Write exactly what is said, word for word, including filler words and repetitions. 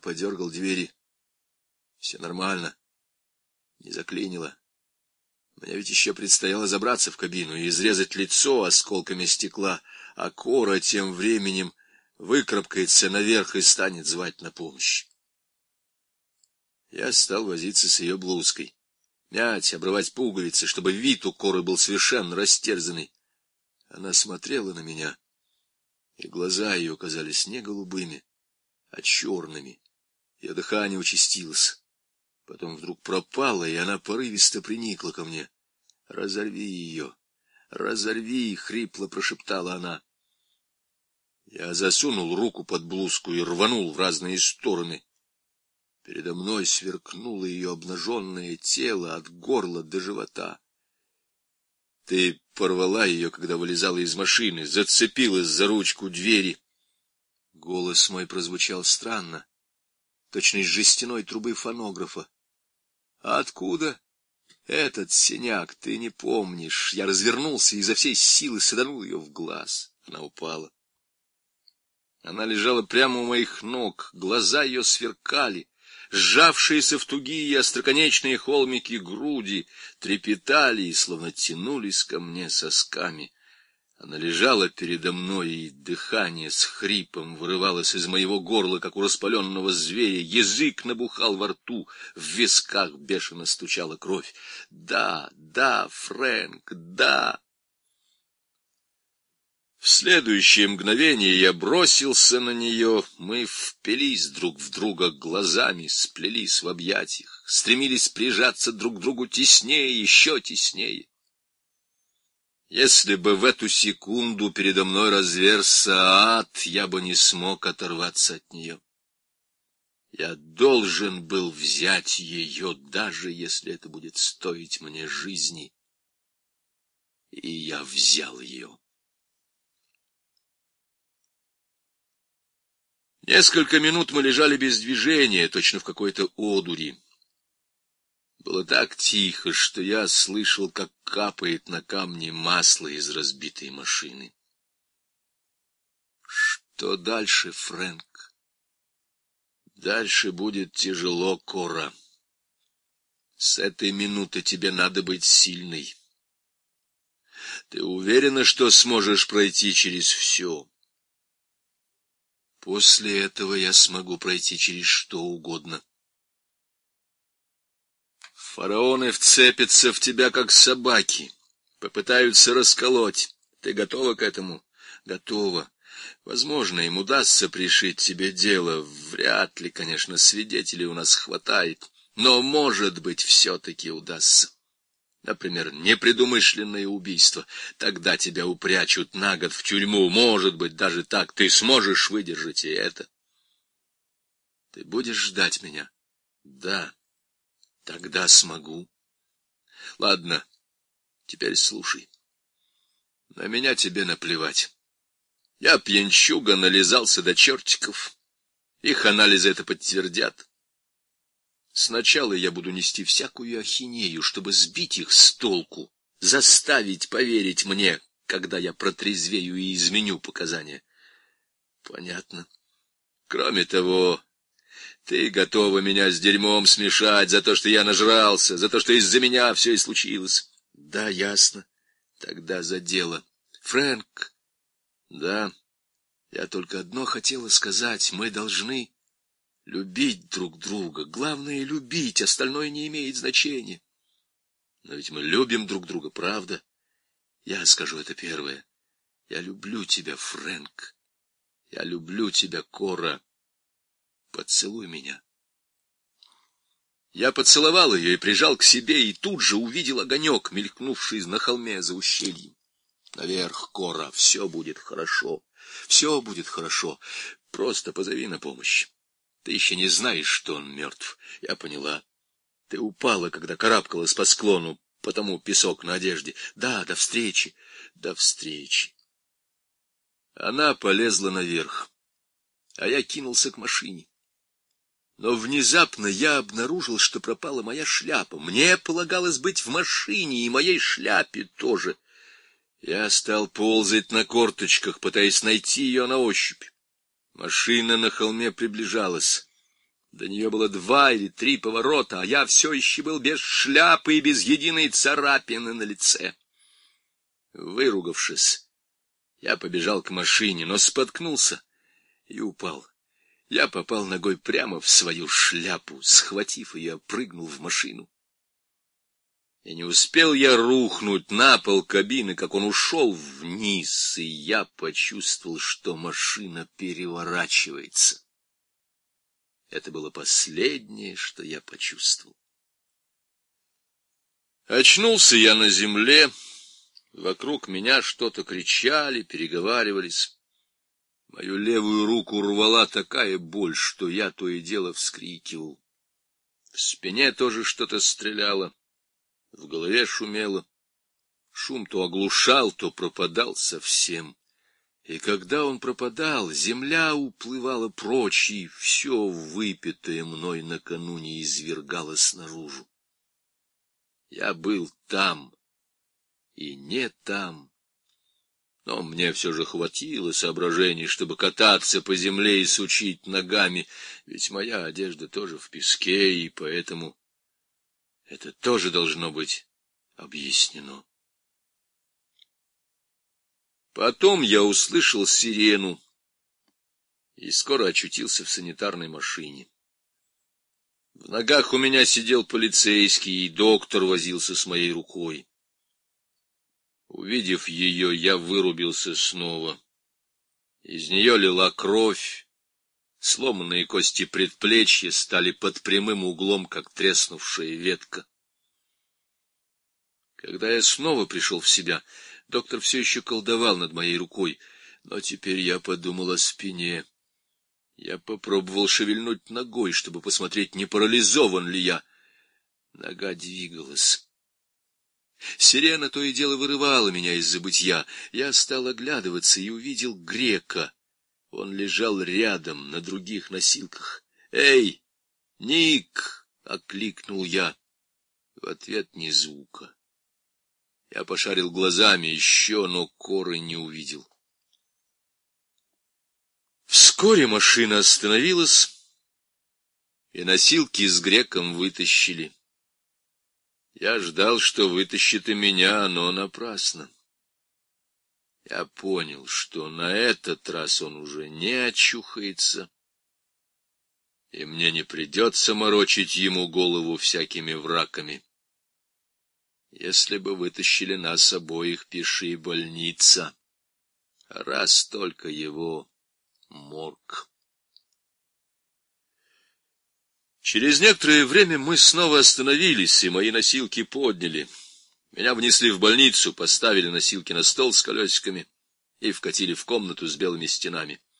подергал двери. Все нормально. Не заклинило. Мне ведь еще предстояло забраться в кабину и изрезать лицо осколками стекла, а Кора тем временем выкарабкается наверх и станет звать на помощь. Я стал возиться с ее блузкой, мять, обрывать пуговицы, чтобы вид у Коры был совершенно растерзанный. Она смотрела на меня, и глаза ее казались не голубыми, а черными. Ее дыхание участилось. Потом вдруг пропало, и она порывисто приникла ко мне. «Разорви ее! Разорви!» — хрипло прошептала она. Я засунул руку под блузку и рванул в разные стороны. Передо мной сверкнуло ее обнаженное тело от горла до живота. Ты порвала ее, когда вылезала из машины, зацепилась за ручку двери. Голос мой прозвучал странно, точно из жестяной трубы фонографа. А откуда этот синяк, ты не помнишь? Я развернулся и изо всей силы саданул ее в глаз. Она упала. Она лежала прямо у моих ног, глаза ее сверкали, сжавшиеся в тугие остроконечные холмики груди трепетали и словно тянулись ко мне сосками. Она лежала передо мной, и дыхание с хрипом вырывалось из моего горла, как у распаленного зверя. Язык набухал во рту, в висках бешено стучала кровь. Да, да, Фрэнк, да. В следующее мгновение я бросился на нее. Мы впились друг в друга глазами, сплелись в объятиях, стремились прижаться друг к другу теснее, еще теснее. Если бы в эту секунду передо мной разверзся ад, я бы не смог оторваться от нее. Я должен был взять ее, даже если это будет стоить мне жизни. И я взял ее. Несколько минут мы лежали без движения, точно в какой-то одури. Было так тихо, что я слышал, как капает на камни масло из разбитой машины. Что дальше, Фрэнк? Дальше будет тяжело, Кора. С этой минуты тебе надо быть сильной. Ты уверена, что сможешь пройти через все? После этого я смогу пройти через что угодно. Фараоны вцепятся в тебя, как собаки, попытаются расколоть. Ты готова к этому? Готова. Возможно, им удастся пришить тебе дело. Вряд ли, конечно, свидетелей у нас хватает. Но, может быть, все-таки удастся. Например, непредумышленное убийство. Тогда тебя упрячут на год в тюрьму. Может быть, даже так. Ты сможешь выдержать и это. Ты будешь ждать меня? Да. Тогда смогу. Ладно, теперь слушай. На меня тебе наплевать. Я пьянчуга, нализался до чертиков. Их анализы это подтвердят. Сначала я буду нести всякую ахинею, чтобы сбить их с толку, заставить поверить мне, когда я протрезвею и изменю показания. Понятно. Кроме того, ты готова меня с дерьмом смешать за то, что я нажрался, за то, что из-за меня все и случилось. Да, ясно. Тогда за дело. Фрэнк. Да, я только одно хотела сказать. Мы должны любить друг друга. Главное — любить, остальное не имеет значения. Но ведь мы любим друг друга, правда? Я скажу это первое. Я люблю тебя, Фрэнк. Я люблю тебя, Кора. Поцелуй меня. Я поцеловал ее и прижал к себе, и тут же увидел огонек, мелькнувший на холме за ущельем. Наверх, Кора, все будет хорошо. Все будет хорошо. Просто позови на помощь. Ты еще не знаешь, что он мертв. Я поняла. Ты упала, когда карабкалась по склону, потому песок на одежде. Да, до встречи. До встречи. Она полезла наверх, а я кинулся к машине. Но внезапно я обнаружил, что пропала моя шляпа. Мне полагалось быть в машине, и моей шляпе тоже. Я стал ползать на корточках, пытаясь найти ее на ощупь. Машина на холме приближалась. До нее было два или три поворота, а я все еще был без шляпы и без единой царапины на лице. Выругавшись, я побежал к машине, но споткнулся и упал. Я попал ногой прямо в свою шляпу, схватив ее, прыгнул в машину. И не успел я рухнуть на пол кабины, как он ушел вниз, и я почувствовал, что машина переворачивается. Это было последнее, что я почувствовал. Очнулся я на земле. Вокруг меня что-то кричали, переговаривались. Мою левую руку рвала такая боль, что я то и дело вскрикивал. В спине тоже что-то стреляло, в голове шумело. Шум то оглушал, то пропадал совсем. И когда он пропадал, земля уплывала прочь, и все выпитое мной накануне извергалось наружу. Я был там и не там, но мне все же хватило соображений, чтобы кататься по земле и сучить ногами, ведь моя одежда тоже в песке, и поэтому это тоже должно быть объяснено. Потом я услышал сирену и скоро очутился в санитарной машине. В ногах у меня сидел полицейский, и доктор возился с моей рукой. Увидев ее, я вырубился снова. Из нее лила кровь, сломанные кости предплечья стали под прямым углом, как треснувшая ветка. Когда я снова пришел в себя, доктор все еще колдовал над моей рукой, но теперь я подумал о спине. Я попробовал шевельнуть ногой, чтобы посмотреть, не парализован ли я. Нога двигалась. Сирена то и дело вырывала меня из забытья. Я стал оглядываться и увидел грека. Он лежал рядом на других носилках. «Эй, Ник!» — окликнул я. В ответ ни звука. Я пошарил глазами еще, но Коры не увидел. Вскоре машина остановилась, и носилки с греком вытащили. Я ждал, что вытащит и меня, но напрасно. Я понял, что на этот раз он уже не очухается, и мне не придется морочить ему голову всякими враками. Если бы вытащили нас обоих, пиши больница, а раз только его морг. Через некоторое время мы снова остановились, и мои носилки подняли. Меня внесли в больницу, поставили носилки на стол с колесиками и вкатили в комнату с белыми стенами.